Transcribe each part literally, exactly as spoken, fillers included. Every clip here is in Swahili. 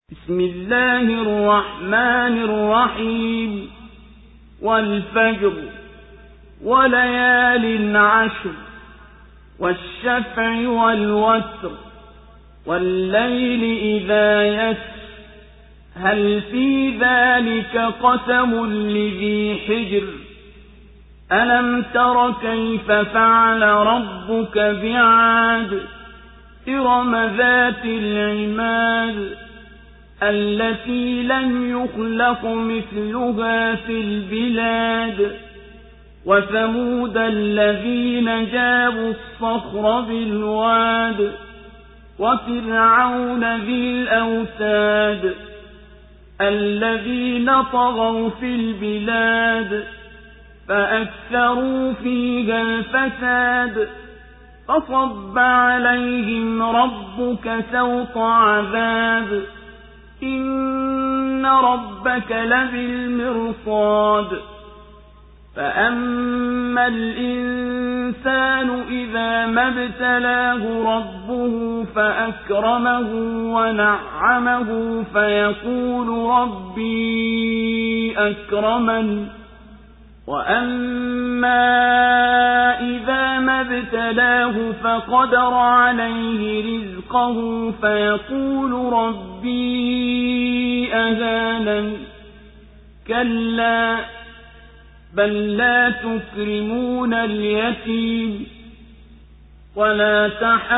بسم الله الرحمن الرحيم والفجر وليال عشر والشفع والوتر والليل إذا يسر هل في ذلك قسم لذي حجر ألم تر كيف فعل ربك بعاد إرم ذات العماد التي لم يخلق مثلها في البلاد وثمود الذين جابوا الصخر بالواد وفرعون ذي الأوتاد الذين طغوا في البلاد فأكثروا فيها الفساد فصب عليهم ربك سوط عذاب إن ربك لبالمرصاد فأما الإنسان إذا ما ابتلاه ربه فأكرمه ونعمه فيقول ربي أكرمن وأما إذا ما ابتلاه فقدر عليه رزقه فيقول ربي أهانن كلا بل لا تكرمون اليتيم ولا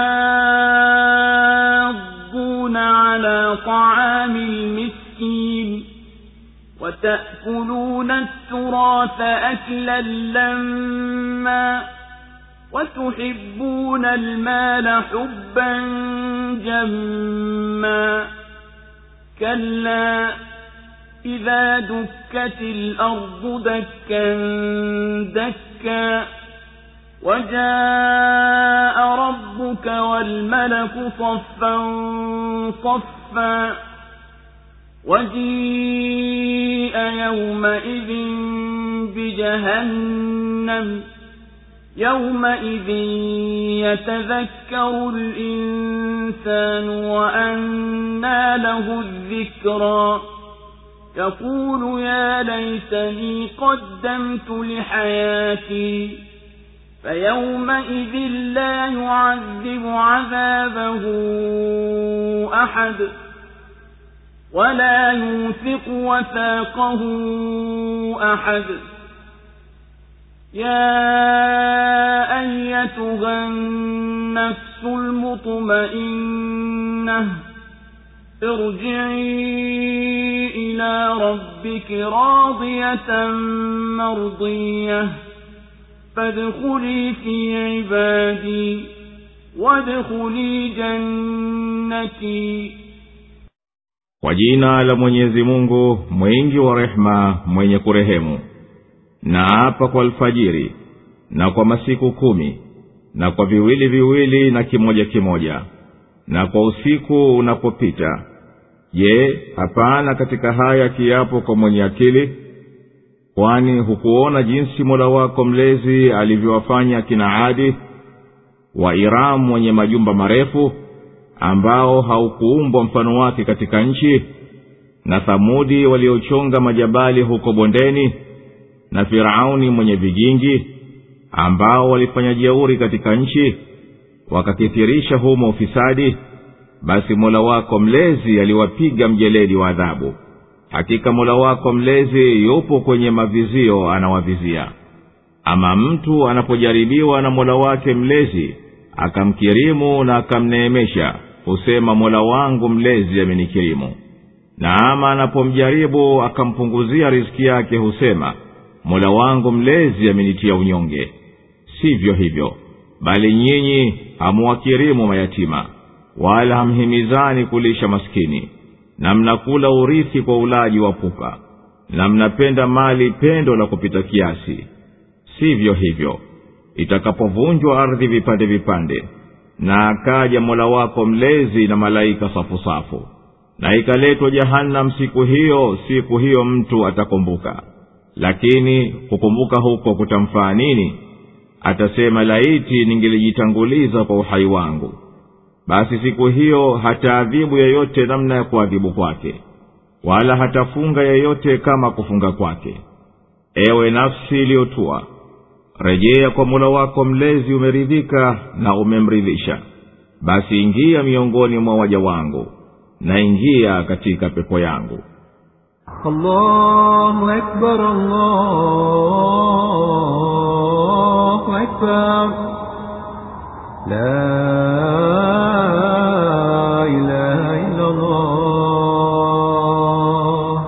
تحاضون على طعام المسكين وتأكلون التراث أكلا لما وتحبون المال حبا جما كلا إذا دكت الأرض دكا دكا وجاء ربك والملك صفا صفا وجيء يومئذ بجهنم يومئذ يتذكر الإنسان وأنى له الذكرى يقول يا ليتني قدمت لحياتي فيومئذ لا يعذب عذابه أحد ولا يوثق وثاقه أحد يا أيتها النفس المطمئنة ارجعي إلى ربك راضية مرضية فادخلي في عبادي وادخلي جنتي. Kwa jina la Mwenyezi Mungu mwingi wa rehema mwenye kurehemu. Na hapa kwa alfajiri na kwa masiku kumi na kwa viwili viwili na kimoja kimoja na kwa usiku unapopita. Je, hapana katika haya kiapo kwa mwenye akili? Kwani hukuona jinsi Mola wako mlezi alivyowafanya kina Adi wa Iram wenye majumba marefu ambao haukuumbwa mfano wake katika nchi, na Thamudi waliochonga majabali huko bondeni, na Firauni mwenye vigingi ambao walifanya jeuri katika nchi wakakithirisha humo ufisadi. Basi Mola wako mlezi aliwapiga mjeledi wa adhabu. Hakika Mola wako mlezi yupo kwenye mavizio anawavizia. Ama mtu anapojaribiwa na Mola wake mlezi akamkirimu na akamneemesha, husema Mola wangu mlezi amenikirimu. Na ama anapomjaribu akampunguzia riziki yake husema Mola wangu mlezi amenitia unyonge. Sivyo hivyo, bali nyinyi hamuwakirimu mayatima, wala hamhimizani kulisha maskini, na mnakula urithi kwa ulaji wa pupa, na mnapenda mali pendo la kupita kiasi. Sivyo hivyo, itakapovunjwa ardhi vipande vipande, na akaja Mola wako mlezi na malaika safu safu, na ikaletwa Jahannam siku hiyo, siku hiyo mtu atakumbuka. Lakini kukumbuka huko kutamfaa nini? Atasema laiti ningelijitanguliza kwa uhai wangu. basi siku hiyo hataadhibu yeyote namna ya kuadhibu kwake, wala hatafunga yeyote kama kufunga kwake. Ewe nafsi iliyotua, rejea kwa Mola wako mlezi, umeridhika na umemridhisha, basi ingia miongoni mwa waja wangu na ingia katika pepo yangu. Allahu Akbar, Allahu Akbar, la ilaha illa Allah.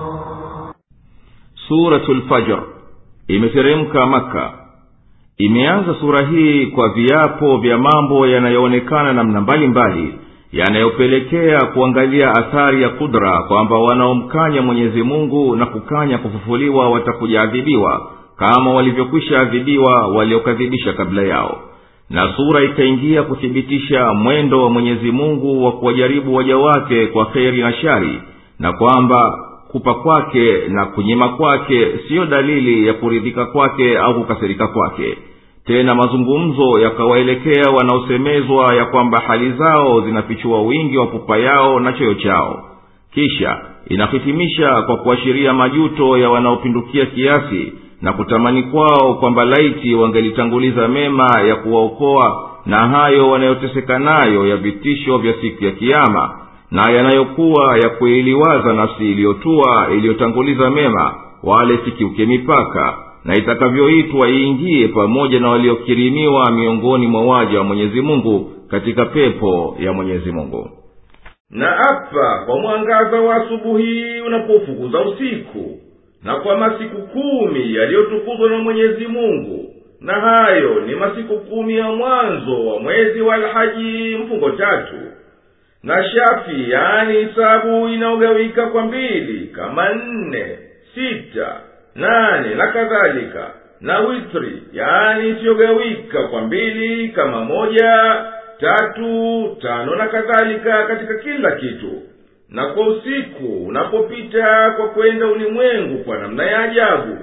Suratul Fajr imeteremka Maka. Imeanza sura hii kwa viapo vya mambo yanayoonekana namna mbalimbali yanayopelekea kuangalia athari ya kudra, kwamba wanaomkanya Mwenyezi Mungu na kukanya kufufuliwa watakujaadhibiwa kama walivyokwisha adhibiwa waliokadhibisha kabla yao. Na sura ikaingia kuthibitisha mwendo wa Mwenyezi Mungu wa kuwajaribu waja wake kwa kheri na shari, na kwamba kupa kwake na kunyima kwake siyo dalili ya kuridhika kwake au kukasirika kwake. Tena mazungumzo yakawaelekea wanaosemezwa ya kwamba hali zao zinafichua wingi wa pupa yao na choyo chao. Kisha inahitimisha kwa kuashiria majuto ya wanaopindukia kiasi na kutamani kwao kwamba laiti wangelitanguliza mema ya kuwaokoa na hayo wanayoteseka nayo ya vitisho vya siku ya Kiyama, na yanayokuwa ya kuiliwaza nafsi iliyotua iliyotanguliza mema, wale sikiuke mipaka, na itakavyoitwa iingie pamoja na waliokirimiwa miongoni mwa waja wa Mwenyezi Mungu katika pepo ya Mwenyezi Mungu. Na apa kwa mwangaza wa asubuhi unapofukuza usiku, na kwa masiku kumi yaliyotukuzwa na Mwenyezi Mungu, na hayo ni masiku kumi ya mwanzo wa mwezi wa Al-Haji mfungo tatu. Na shafi, yani hisabu inaogawika kwa mbili kama nne, sita, nane na kadhalika. Na witri, yani isiyogawika kwa mbili kama moja, tatu, tano na kadhalika katika kila kitu. Na kwa usiku unapopita kwa kwenda ulimwengu kwa namna ya ajabu,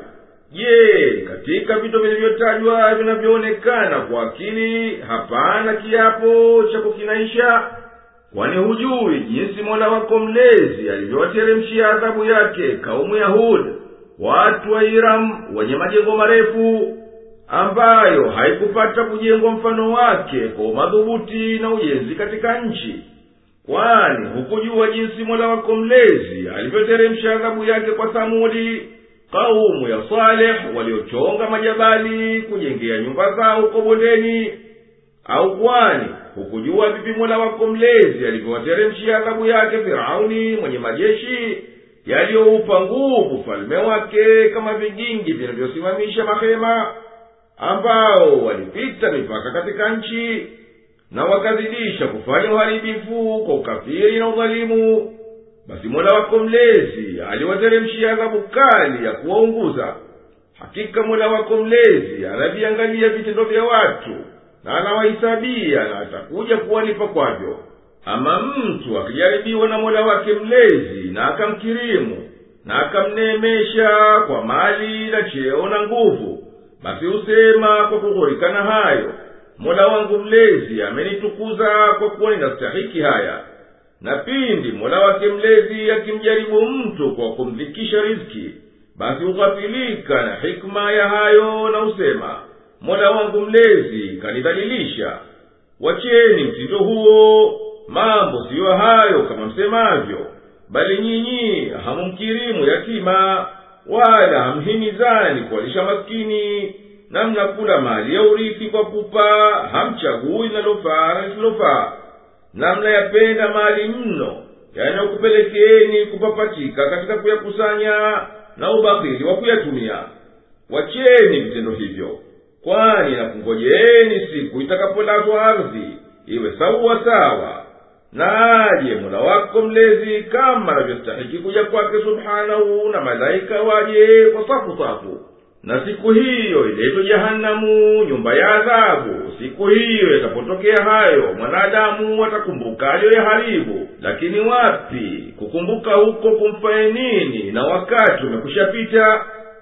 je, katika vitu vilivyotajwa vinavyoonekana kwa akili hapana kiapo cha kukinaisha? Kwani hujui jinsi Mola wako mlezi alivyowateremshia adhabu yake kaumu ya Hud, watu wa Iram wenye majengo marefu, ambayo haikupata kujengwa mfano wake kwa madhubuti na ujenzi katika nchi? Kwani hukujua jinsi Mola wako mlezi alivyoteremsha adhabu yake kwa Thamudi, kaumu ya Saleh, waliochonga majabali kujengea nyumba zao huko bondeni? Au kwani hukujua vipi Mola wako mlezi alivyowateremshia adhabu yake Firauni mwenye majeshi yaliyoupa nguvu falme wake kama vigingi vinavyosimamisha mahema, ambao walipita mipaka katika nchi na wakazidisha kufanya uharibifu kwa ukafiri na udhalimu? Basi Mola wako mlezi aliwateremshia adhabu kali ya kuwaunguza. Hakika Mola wako mlezi anaviangalia vitendo vya watu na anawahisabia, na atakuja kuwalipa kwavyo. Ama mtu akijaribiwa na Mola wake mlezi na akamkirimu na akamneemesha kwa mali na cheo na nguvu, basi usema kwa kughurika na hayo, Mola wangu mlezi amenitukuza kwa kuwa ninastahiki haya. Na pindi Mola wake mlezi akimjaribu mtu kwa kumdhikisha riziki, basi ughafilika na hikma ya hayo na usema, Mola wangu mlezi kanidhalilisha. Wacheni mtindo huo, mambo siyo hayo kama msemavyo, bali nyinyi hamumkirimu yatima, wala hamhimizani kuwalisha maskini, na mnakula mali ya urithi kwa pupa, hamchagui linalofaa na lisilofaa, na mnayapenda mali mno yanayokupelekeni kupapatika katika kuyakusanya na ubakhili wa kuyatumia. Wacheni vitendo hivyo, kwani nakungojeeni siku itakapolazwa ardhi iwe sawa sawa, na aje Mola wako mlezi kama anavyostahiki kuja kwake subhanahu, na malaika waje kwa safu safu. Na siku hiyo ileto Jahanamu, nyumba ya adhabu. Siku hiyo yatapotokea hayo, mwanadamu watakumbuka aliyoyaharibu. Lakini wapi kukumbuka huko kumfae nini, na wakati umekushapita?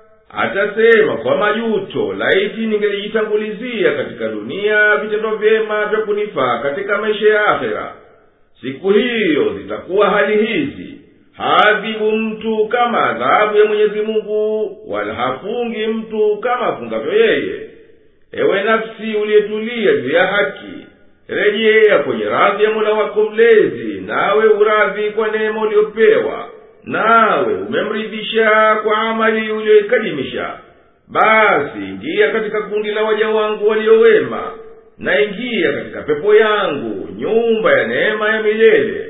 Atasema kwa majuto, laiti ningelijitangulizia katika dunia vitendo vyema vya kunifaa katika maisha ya akhera. siku hiyo zitakuwa hali hizi: haadhibu mtu kama adhabu ya Mwenyezi Mungu, wala hafungi mtu kama afungavyo yeye. Ewe nafsi uliyetulia juu ya haki, rejea kwenye radhi ya Mola wako mlezi, nawe uradhi kwa neema uliopewa, nawe umemridhisha kwa amali uliyoikadimisha. Basi ingia katika kundi la waja wangu waliowema, na ingia katika pepo yangu, nyumba ya neema ya milele.